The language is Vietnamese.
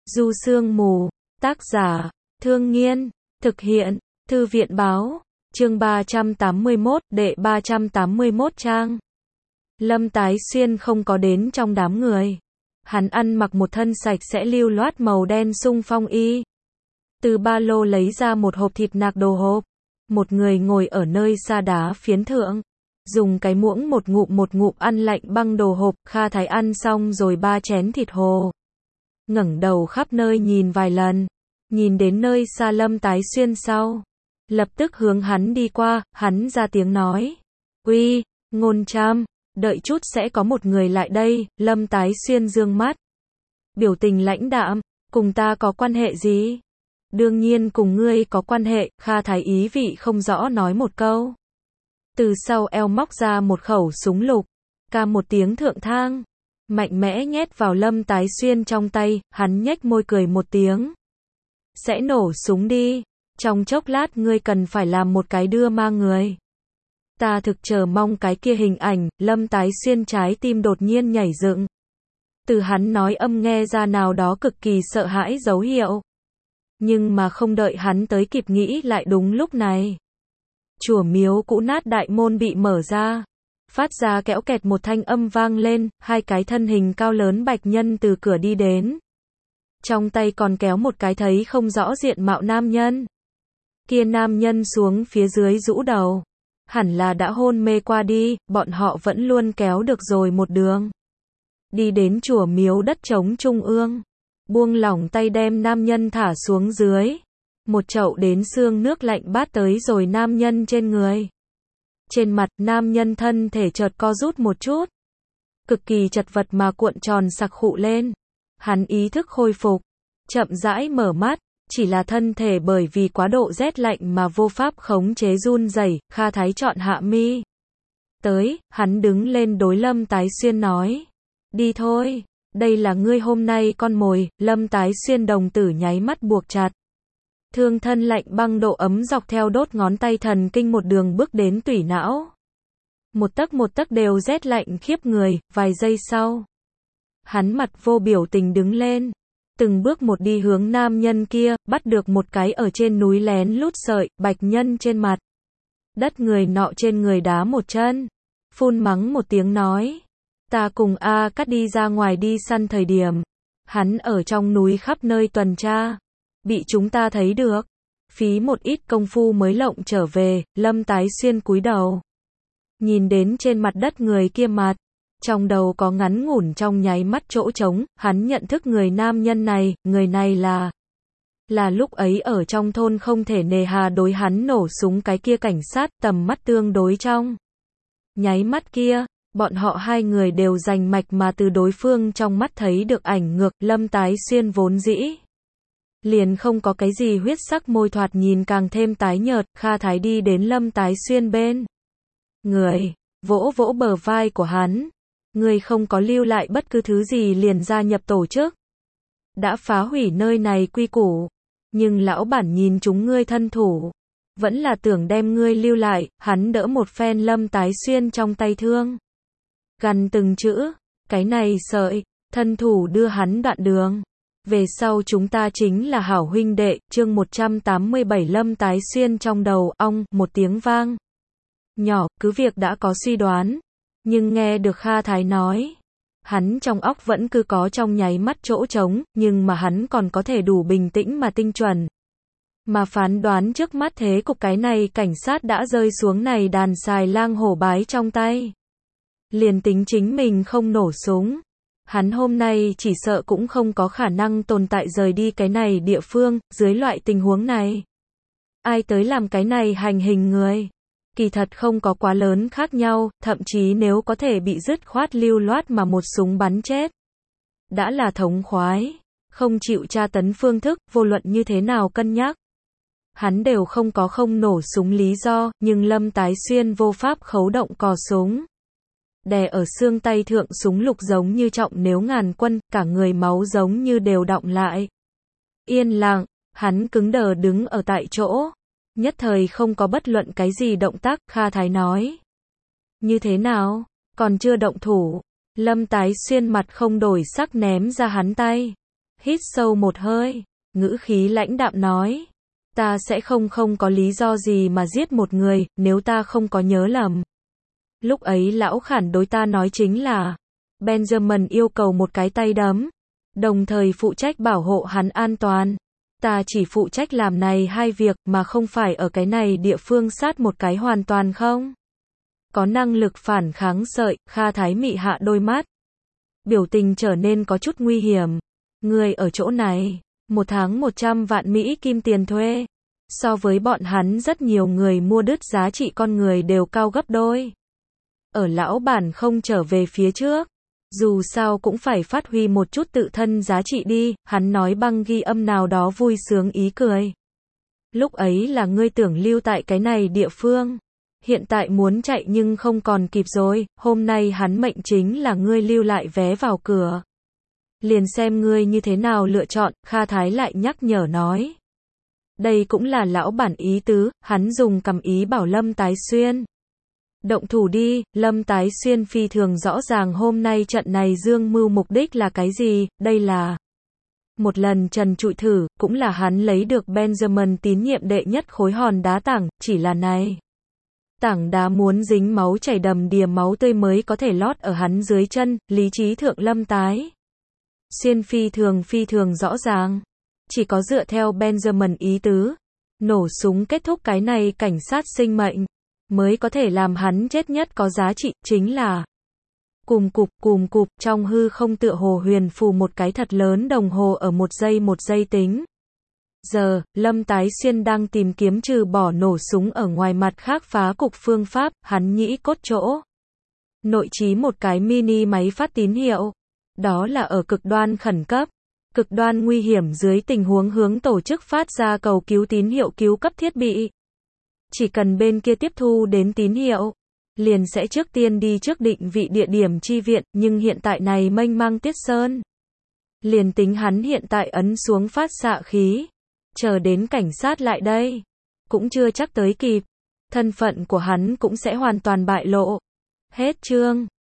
Du Sương Mù, tác giả, Thương Nghiên, thực hiện, Thư viện Báo, chương 381, đệ 381 trang. Lâm Tái Xuyên không có đến trong đám người. Hắn ăn mặc một thân sạch sẽ lưu loát màu đen xung phong y. Từ ba lô lấy ra một hộp thịt nạc đồ hộp. Một người ngồi ở nơi sa đá phiến thượng. Dùng cái muỗng một ngụm ăn lạnh băng đồ hộp. Kha Thái ăn xong rồi 3 chén thịt hồ. Ngẩng đầu khắp nơi nhìn vài lần. Nhìn đến nơi xa Lâm Tái Xuyên sau. Lập tức hướng hắn đi qua, hắn ra tiếng nói. Uy, Ngôn Trâm, đợi chút sẽ có một người lại đây. Lâm Tái Xuyên dương mắt. Biểu tình lãnh đạm, cùng ta có quan hệ gì? Đương nhiên cùng ngươi có quan hệ. Kha Thái ý vị không rõ nói một câu. Từ sau eo móc ra một khẩu súng lục. Ca một tiếng thượng thang. Mạnh mẽ nhét vào Lâm Tái Xuyên trong tay. Hắn nhếch môi cười một tiếng. Sẽ nổ súng đi. Trong chốc lát ngươi cần phải làm một cái đưa ma người. Ta thực chờ mong cái kia hình ảnh. Lâm Tái Xuyên trái tim đột nhiên nhảy dựng. Từ hắn nói âm nghe ra nào đó cực kỳ sợ hãi dấu hiệu. Nhưng mà không đợi hắn tới kịp nghĩ lại đúng lúc này. Chùa miếu cũ nát đại môn bị mở ra. Phát ra kẽo kẹt một thanh âm vang lên. 2 cái thân hình cao lớn bạch nhân từ cửa đi đến. Trong tay còn kéo một cái thấy không rõ diện mạo nam nhân. Kia nam nhân xuống phía dưới rũ đầu. Hẳn là đã hôn mê qua đi, bọn họ vẫn luôn kéo được rồi một đường. Đi đến chùa miếu đất trống trung ương. Buông lỏng tay đem nam nhân thả xuống dưới. Một chậu đến xương nước lạnh bát tới rồi nam nhân trên người. Trên mặt nam nhân thân thể chợt co rút một chút. Cực kỳ chật vật mà cuộn tròn sặc khụ lên. Hắn ý thức khôi phục. Chậm rãi mở mắt. Chỉ là thân thể bởi vì quá độ rét lạnh mà vô pháp khống chế run rẩy. Kha Thái chọn hạ mi. Tới, hắn đứng lên đối Lâm Tái Xuyên nói. Đi thôi, đây là ngươi hôm nay con mồi. Lâm Tái Xuyên đồng tử nháy mắt buộc chặt. Thương thân lạnh băng độ ấm dọc theo đốt ngón tay thần kinh một đường bước đến tủy não. Một tấc đều rét lạnh khiếp người. Vài giây sau, hắn mặt vô biểu tình đứng lên. Từng bước một đi hướng nam nhân kia, bắt được một cái ở trên núi lén lút sợi, bạch nhân trên mặt. Đất người nọ trên người đá một chân. Phun mắng một tiếng nói. Ta cùng A Cát đi ra ngoài đi săn thời điểm. Hắn ở trong núi khắp nơi tuần tra. Bị chúng ta thấy được. Phí một ít công phu mới lộng trở về. Lâm Tái Xuyên cúi đầu. Nhìn đến trên mặt đất người kia mặt. Trong đầu có ngắn ngủn trong nháy mắt chỗ trống, hắn nhận thức người nam nhân này, người này là lúc ấy ở trong thôn không thể nề hà đối hắn nổ súng cái kia cảnh sát, tầm mắt tương đối trong. Nháy mắt kia, bọn họ 2 người đều rành mạch mà từ đối phương trong mắt thấy được ảnh ngược. Lâm Tái Xuyên vốn dĩ liền không có cái gì huyết sắc, môi thoạt nhìn càng thêm tái nhợt. Kha Thái đi đến Lâm Tái Xuyên bên người, vỗ vỗ bờ vai của hắn. Ngươi không có lưu lại bất cứ thứ gì liền gia nhập tổ chức. Đã phá hủy nơi này quy củ. Nhưng lão bản nhìn chúng ngươi thân thủ. Vẫn là tưởng đem ngươi lưu lại. Hắn đỡ một phen Lâm Tái Xuyên trong tay thương. Gằn từng chữ. Cái này sợi. Thân thủ đưa hắn đoạn đường. Về sau chúng ta chính là hảo huynh đệ. Chương 187 Lâm Tái Xuyên trong đầu ong. Một tiếng vang nhỏ. Cứ việc đã có suy đoán. Nhưng nghe được Kha Thái nói, hắn trong óc vẫn cứ có trong nháy mắt chỗ trống, nhưng mà hắn còn có thể đủ bình tĩnh mà tinh chuẩn. Mà phán đoán trước mắt thế cục cái này cảnh sát đã rơi xuống này đàn xài lang hổ bái trong tay. Liền tính chính mình không nổ súng. Hắn hôm nay chỉ sợ cũng không có khả năng tồn tại rời đi cái này địa phương, dưới loại tình huống này. Ai tới làm cái này hành hình người? Kỳ thật không có quá lớn khác nhau, thậm chí nếu có thể bị dứt khoát lưu loát mà một súng bắn chết. Đã là thống khoái, không chịu tra tấn phương thức, vô luận như thế nào cân nhắc. Hắn đều không có không nổ súng lý do, nhưng Lâm Tái Xuyên vô pháp khấu động cò súng. Đè ở xương tay thượng súng lục giống như trọng nếu ngàn quân, cả người máu giống như đều đọng lại. Yên lặng, hắn cứng đờ đứng ở tại chỗ. Nhất thời không có bất luận cái gì động tác. Kha Thái nói. Như thế nào? Còn chưa động thủ. Lâm Tái Xuyên mặt không đổi sắc ném ra hắn tay. hít sâu một hơi, ngữ khí lãnh đạm nói. Ta sẽ không có lý do gì mà giết một người, nếu ta không có nhớ lầm. Lúc ấy lão Khản đối ta nói chính là, Benjamin yêu cầu một cái tay đấm, đồng thời phụ trách bảo hộ hắn an toàn. Ta chỉ phụ trách làm này hai việc mà không phải ở cái này địa phương sát một cái hoàn toàn không có năng lực phản kháng sợi, Kha Thái Mị hạ đôi mắt. Biểu tình trở nên có chút nguy hiểm. Người ở chỗ này, một tháng 100 vạn Mỹ kim tiền thuê. So với bọn hắn rất nhiều người mua đứt giá trị con người đều cao gấp đôi. Ở lão bản không trở về phía trước. Dù sao cũng phải phát huy một chút tự thân giá trị đi, hắn nói băng ghi âm nào đó vui sướng ý cười. Lúc ấy là ngươi tưởng lưu tại cái này địa phương. Hiện tại muốn chạy nhưng không còn kịp rồi, hôm nay hắn mệnh chính là ngươi lưu lại vé vào cửa. Liền xem ngươi như thế nào lựa chọn, Kha Thái lại nhắc nhở nói. Đây cũng là lão bản ý tứ, hắn dùng cầm ý bảo Lâm Tái Xuyên. Động thủ đi, Lâm Tái Xuyên phi thường rõ ràng hôm nay trận này dương mưu mục đích là cái gì, đây là một lần trần trụi thử, cũng là hắn lấy được Benjamin tín nhiệm đệ nhất khối hòn đá tảng, chỉ là này. Tảng đá muốn dính máu chảy đầm đìa máu tươi mới có thể lót ở hắn dưới chân, lý trí thượng Lâm Tái Xuyên phi thường rõ ràng. Chỉ có dựa theo Benjamin ý tứ, nổ súng kết thúc cái này cảnh sát sinh mệnh, mới có thể làm hắn chết nhất có giá trị, chính là cùm cụp, trong hư không tựa hồ huyền phù một cái thật lớn đồng hồ ở một giây tính. Giờ, Lâm Tái Xuyên đang tìm kiếm trừ bỏ nổ súng ở ngoài mặt khác phá cục phương pháp, hắn nhĩ cốt chỗ. Nội trí một cái mini máy phát tín hiệu. Đó là ở cực đoan khẩn cấp, cực đoan nguy hiểm dưới tình huống hướng tổ chức phát ra cầu cứu tín hiệu cứu cấp thiết bị. Chỉ cần bên kia tiếp thu đến tín hiệu, liền sẽ trước tiên đi trước định vị địa điểm chi viện, nhưng hiện tại này mênh mang tiết sơn. Liền tính hắn hiện tại ấn xuống phát xạ khí, chờ đến cảnh sát lại đây, cũng chưa chắc tới kịp, thân phận của hắn cũng sẽ hoàn toàn bại lộ. Hết chương.